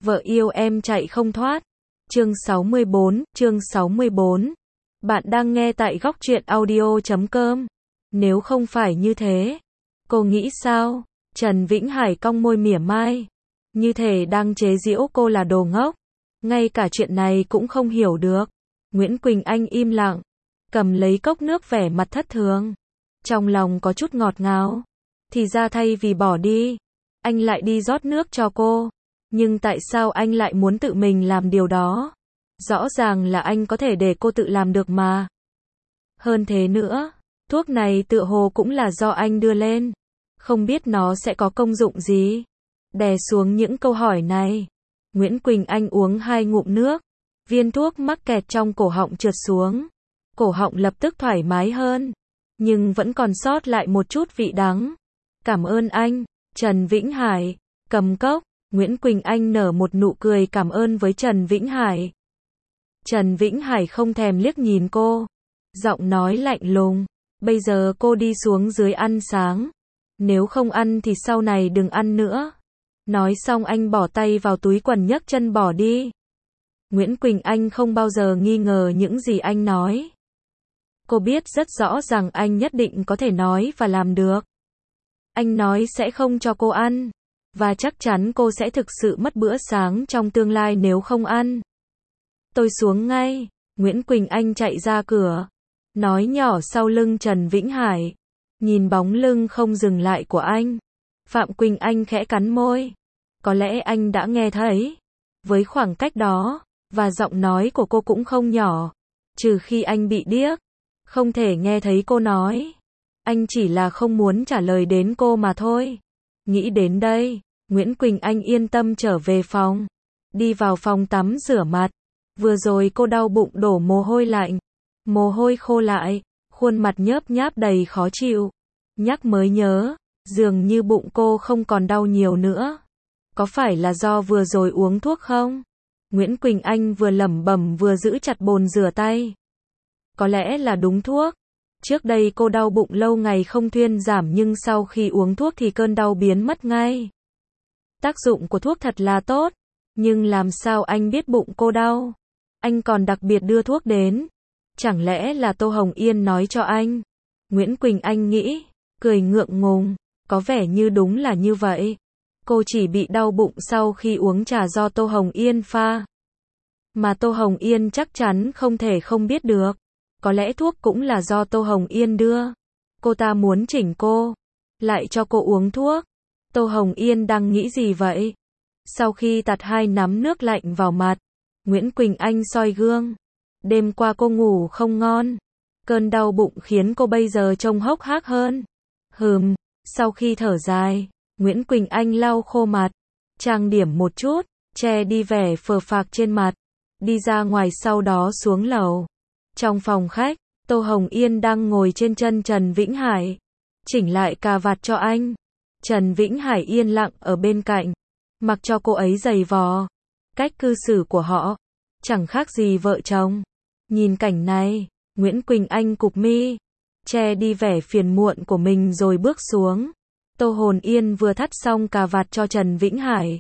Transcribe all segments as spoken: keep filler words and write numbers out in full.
Vợ yêu em chạy không thoát. Chương sáu mươi bốn, chương sáu mươi bốn. Bạn đang nghe tại góc truyện audio chấm com. Nếu không phải như thế, cô nghĩ sao? Trần Vĩnh Hải cong môi mỉa mai, như thể đang chế giễu cô là đồ ngốc. Ngay cả chuyện này cũng không hiểu được. Nguyễn Quỳnh Anh im lặng, cầm lấy cốc nước vẻ mặt thất thường. Trong lòng có chút ngọt ngào. Thì ra thay vì bỏ đi, anh lại đi rót nước cho cô. Nhưng tại sao anh lại muốn tự mình làm điều đó? Rõ ràng là anh có thể để cô tự làm được mà. Hơn thế nữa, thuốc này tựa hồ cũng là do anh đưa lên. Không biết nó sẽ có công dụng gì? Đè xuống những câu hỏi này, Nguyễn Quỳnh Anh uống hai ngụm nước. Viên thuốc mắc kẹt trong cổ họng trượt xuống. Cổ họng lập tức thoải mái hơn, nhưng vẫn còn sót lại một chút vị đắng. Cảm ơn anh, Trần Vĩnh Hải. Cầm cốc, Nguyễn Quỳnh Anh nở một nụ cười cảm ơn với Trần Vĩnh Hải. Trần Vĩnh Hải không thèm liếc nhìn cô, giọng nói lạnh lùng, bây giờ cô đi xuống dưới ăn sáng. Nếu không ăn thì sau này đừng ăn nữa. Nói xong anh bỏ tay vào túi quần nhấc chân bỏ đi. Nguyễn Quỳnh Anh không bao giờ nghi ngờ những gì anh nói. Cô biết rất rõ rằng anh nhất định có thể nói và làm được. Anh nói sẽ không cho cô ăn, và chắc chắn cô sẽ thực sự mất bữa sáng trong tương lai nếu không ăn. Tôi xuống ngay. Nguyễn Quỳnh Anh chạy ra cửa, nói nhỏ sau lưng Trần Vĩnh Hải. Nhìn bóng lưng không dừng lại của anh, Phạm Quỳnh Anh khẽ cắn môi. Có lẽ anh đã nghe thấy. Với khoảng cách đó, và giọng nói của cô cũng không nhỏ, trừ khi anh bị điếc, không thể nghe thấy cô nói. Anh chỉ là không muốn trả lời đến cô mà thôi. Nghĩ đến đây, Nguyễn Quỳnh Anh yên tâm trở về phòng. Đi vào phòng tắm rửa mặt. Vừa rồi cô đau bụng đổ mồ hôi lạnh. Mồ hôi khô lại, khuôn mặt nhớp nháp đầy khó chịu. Nhắc mới nhớ, dường như bụng cô không còn đau nhiều nữa. Có phải là do vừa rồi uống thuốc không? Nguyễn Quỳnh Anh vừa lẩm bẩm vừa giữ chặt bồn rửa tay. Có lẽ là đúng thuốc. Trước đây cô đau bụng lâu ngày không thuyên giảm nhưng sau khi uống thuốc thì cơn đau biến mất ngay. Tác dụng của thuốc thật là tốt. Nhưng làm sao anh biết bụng cô đau? Anh còn đặc biệt đưa thuốc đến. Chẳng lẽ là Tô Hồng Yên nói cho anh? Nguyễn Quỳnh Anh nghĩ, cười ngượng ngùng. Có vẻ như đúng là như vậy. Cô chỉ bị đau bụng sau khi uống trà do Tô Hồng Yên pha. Mà Tô Hồng Yên chắc chắn không thể không biết được. Có lẽ thuốc cũng là do Tô Hồng Yên đưa. Cô ta muốn chỉnh cô, lại cho cô uống thuốc. Tô Hồng Yên đang nghĩ gì vậy? Sau khi tạt hai nắm nước lạnh vào mặt, Nguyễn Quỳnh Anh soi gương. Đêm qua cô ngủ không ngon. Cơn đau bụng khiến cô bây giờ trông hốc hác hơn. Hừm, sau khi thở dài, Nguyễn Quỳnh Anh lau khô mặt, trang điểm một chút, che đi vẻ phờ phạc trên mặt. Đi ra ngoài sau đó xuống lầu. Trong phòng khách, Tô Hồng Yên đang ngồi trên chân Trần Vĩnh Hải, chỉnh lại cà vạt cho anh. Trần Vĩnh Hải yên lặng ở bên cạnh, mặc cho cô ấy giày vò. Cách cư xử của họ chẳng khác gì vợ chồng. Nhìn cảnh này, Nguyễn Quỳnh Anh cụp mi, che đi vẻ phiền muộn của mình rồi bước xuống. Tô Hồn Yên vừa thắt xong cà vạt cho Trần Vĩnh Hải,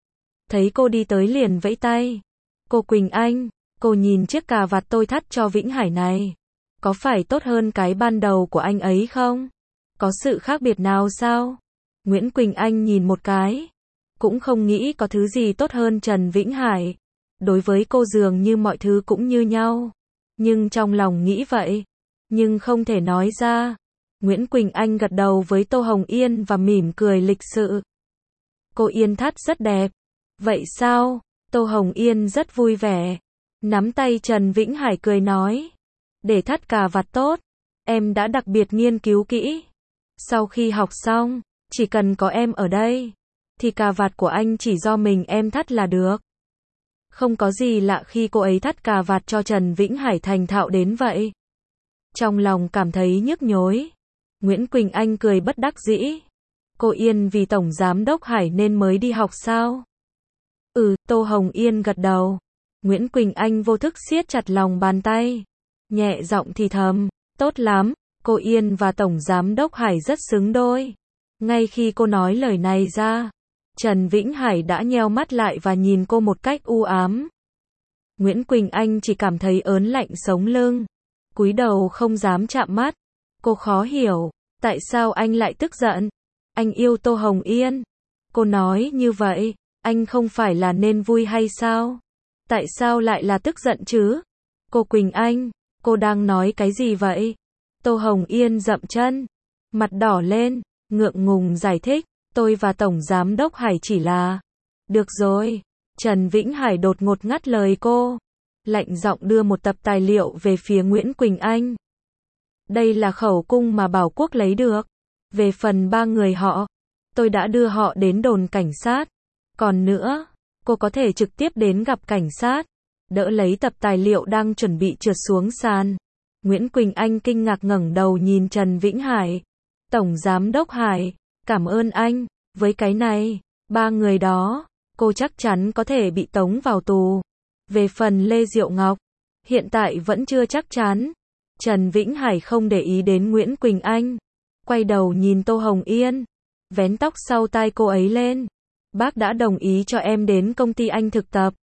thấy cô đi tới liền vẫy tay. Cô Quỳnh Anh, cô nhìn chiếc cà vạt tôi thắt cho Vĩnh Hải này, có phải tốt hơn cái ban đầu của anh ấy không? Có sự khác biệt nào sao? Nguyễn Quỳnh Anh nhìn một cái, cũng không nghĩ có thứ gì tốt hơn Trần Vĩnh Hải. Đối với cô dường như mọi thứ cũng như nhau. Nhưng trong lòng nghĩ vậy, nhưng không thể nói ra. Nguyễn Quỳnh Anh gật đầu với Tô Hồng Yên và mỉm cười lịch sự. Cô Yên thắt rất đẹp. Vậy sao? Tô Hồng Yên rất vui vẻ, nắm tay Trần Vĩnh Hải cười nói. Để thắt cà vạt tốt, em đã đặc biệt nghiên cứu kỹ. Sau khi học xong, chỉ cần có em ở đây, thì cà vạt của anh chỉ do mình em thắt là được. Không có gì lạ khi cô ấy thắt cà vạt cho Trần Vĩnh Hải thành thạo đến vậy. Trong lòng cảm thấy nhức nhối, Nguyễn Quỳnh Anh cười bất đắc dĩ. Cô Yên vì Tổng Giám đốc Hải nên mới đi học sao? Ừ, Tô Hồng Yên gật đầu. Nguyễn Quỳnh Anh vô thức siết chặt lòng bàn tay, nhẹ giọng thì thầm, tốt lắm, cô Yên và Tổng Giám đốc Hải rất xứng đôi. Ngay khi cô nói lời này ra, Trần Vĩnh Hải đã nheo mắt lại và nhìn cô một cách u ám. Nguyễn Quỳnh Anh chỉ cảm thấy ớn lạnh sống lưng, cúi đầu không dám chạm mắt. Cô khó hiểu, tại sao anh lại tức giận? Anh yêu Tô Hồng Yên. Cô nói như vậy, anh không phải là nên vui hay sao? Tại sao lại là tức giận chứ? Cô Quỳnh Anh, cô đang nói cái gì vậy? Tô Hồng Yên dậm chân, mặt đỏ lên, ngượng ngùng giải thích, tôi và Tổng Giám đốc Hải chỉ là... Được rồi, Trần Vĩnh Hải đột ngột ngắt lời cô, lạnh giọng đưa một tập tài liệu về phía Nguyễn Quỳnh Anh. Đây là khẩu cung mà Bảo Quốc lấy được. Về phần ba người họ, tôi đã đưa họ đến đồn cảnh sát. Còn nữa, cô có thể trực tiếp đến gặp cảnh sát. Đỡ lấy tập tài liệu đang chuẩn bị trượt xuống sàn. Nguyễn Quỳnh Anh kinh ngạc ngẩng đầu nhìn Trần Vĩnh Hải. Tổng Giám đốc Hải, cảm ơn anh, với cái này, ba người đó, cô chắc chắn có thể bị tống vào tù. Về phần Lê Diệu Ngọc, hiện tại vẫn chưa chắc chắn. Trần Vĩnh Hải không để ý đến Nguyễn Quỳnh Anh, quay đầu nhìn Tô Hồng Yên, vén tóc sau tai cô ấy lên. Bác đã đồng ý cho em đến công ty anh thực tập.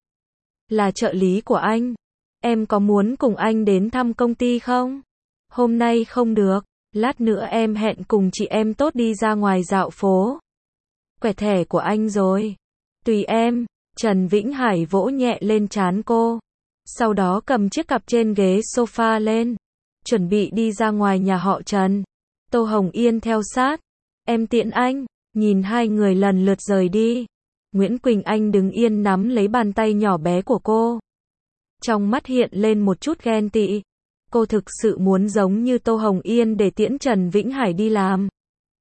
Là trợ lý của anh. Em có muốn cùng anh đến thăm công ty không? Hôm nay không được, lát nữa em hẹn cùng chị em tốt đi ra ngoài dạo phố. Quẹt thẻ của anh rồi. Tùy em. Trần Vĩnh Hải vỗ nhẹ lên trán cô. Sau đó cầm chiếc cặp trên ghế sofa lên, chuẩn bị đi ra ngoài nhà họ Trần. Tô Hồng Yên theo sát. Em tiện anh. Nhìn hai người lần lượt rời đi. Nguyễn Quỳnh Anh đứng yên nắm lấy bàn tay nhỏ bé của cô. Trong mắt hiện lên một chút ghen tị. Cô thực sự muốn giống như Tô Hồng Yên để tiễn Trần Vĩnh Hải đi làm.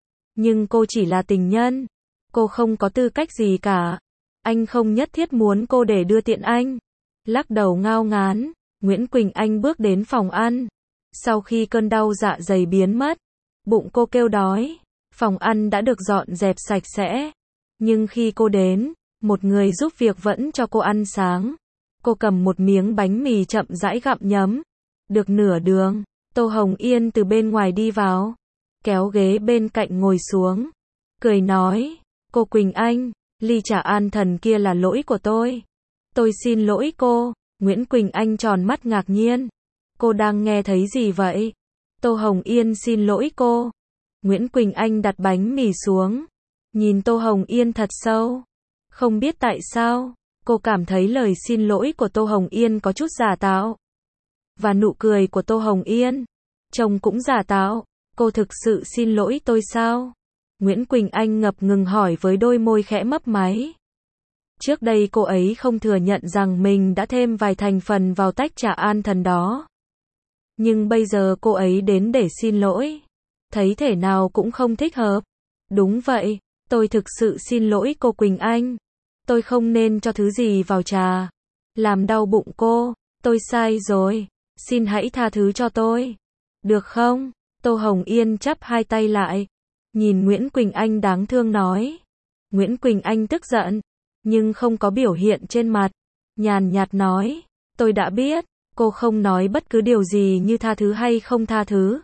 Nhưng cô chỉ là tình nhân. Cô không có tư cách gì cả. Anh không nhất thiết muốn cô để đưa tiện anh. Lắc đầu ngao ngán, Nguyễn Quỳnh Anh bước đến phòng ăn. Sau khi cơn đau dạ dày biến mất, bụng cô kêu đói. Phòng ăn đã được dọn dẹp sạch sẽ. Nhưng khi cô đến, một người giúp việc vẫn cho cô ăn sáng. Cô cầm một miếng bánh mì chậm rãi gặm nhấm. Được nửa đường, Tô Hồng Yên từ bên ngoài đi vào, kéo ghế bên cạnh ngồi xuống, cười nói, cô Quỳnh Anh, ly trà an thần kia là lỗi của tôi. Tôi xin lỗi cô. Nguyễn Quỳnh Anh tròn mắt ngạc nhiên. Cô đang nghe thấy gì vậy? Tô Hồng Yên xin lỗi cô. Nguyễn Quỳnh Anh đặt bánh mì xuống, nhìn Tô Hồng Yên thật sâu. Không biết tại sao, cô cảm thấy lời xin lỗi của Tô Hồng Yên có chút giả tạo. Và nụ cười của Tô Hồng Yên, trông cũng giả tạo. Cô thực sự xin lỗi tôi sao? Nguyễn Quỳnh Anh ngập ngừng hỏi với đôi môi khẽ mấp máy. Trước đây cô ấy không thừa nhận rằng mình đã thêm vài thành phần vào tách trà an thần đó. Nhưng bây giờ cô ấy đến để xin lỗi. Thấy thể nào cũng không thích hợp. Đúng vậy, tôi thực sự xin lỗi cô Quỳnh Anh. Tôi không nên cho thứ gì vào trà, làm đau bụng cô. Tôi sai rồi. Xin hãy tha thứ cho tôi. Được không? Tô Hồng Yên chắp hai tay lại, nhìn Nguyễn Quỳnh Anh đáng thương nói. Nguyễn Quỳnh Anh tức giận, nhưng không có biểu hiện trên mặt. Nhàn nhạt nói, tôi đã biết, cô không nói bất cứ điều gì như tha thứ hay không tha thứ.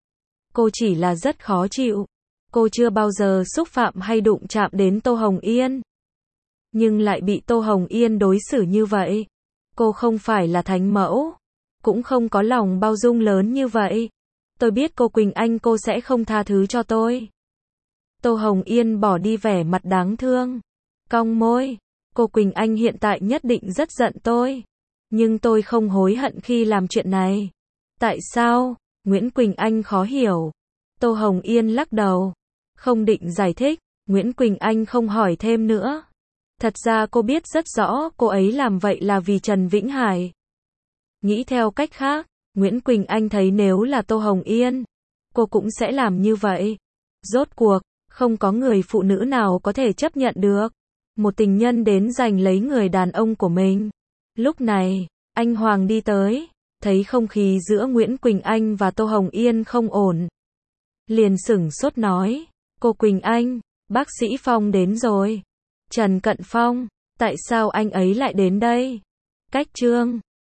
Cô chỉ là rất khó chịu. Cô chưa bao giờ xúc phạm hay đụng chạm đến Tô Hồng Yên. Nhưng lại bị Tô Hồng Yên đối xử như vậy. Cô không phải là thánh mẫu, cũng không có lòng bao dung lớn như vậy. Tôi biết cô Quỳnh Anh cô sẽ không tha thứ cho tôi. Tô Hồng Yên bỏ đi vẻ mặt đáng thương, cong môi. Cô Quỳnh Anh hiện tại nhất định rất giận tôi. Nhưng tôi không hối hận khi làm chuyện này. Tại sao? Nguyễn Quỳnh Anh khó hiểu. Tô Hồng Yên lắc đầu, không định giải thích. Nguyễn Quỳnh Anh không hỏi thêm nữa. Thật ra cô biết rất rõ cô ấy làm vậy là vì Trần Vĩnh Hải. Nghĩ theo cách khác, Nguyễn Quỳnh Anh thấy nếu là Tô Hồng Yên, cô cũng sẽ làm như vậy. Rốt cuộc, không có người phụ nữ nào có thể chấp nhận được một tình nhân đến giành lấy người đàn ông của mình. Lúc này, anh Hoàng đi tới, thấy không khí giữa Nguyễn Quỳnh Anh và Tô Hồng Yên không ổn. Liền sửng sốt nói, cô Quỳnh Anh, bác sĩ Phong đến rồi. Trần Cận Phong, tại sao anh ấy lại đến đây? Cách chương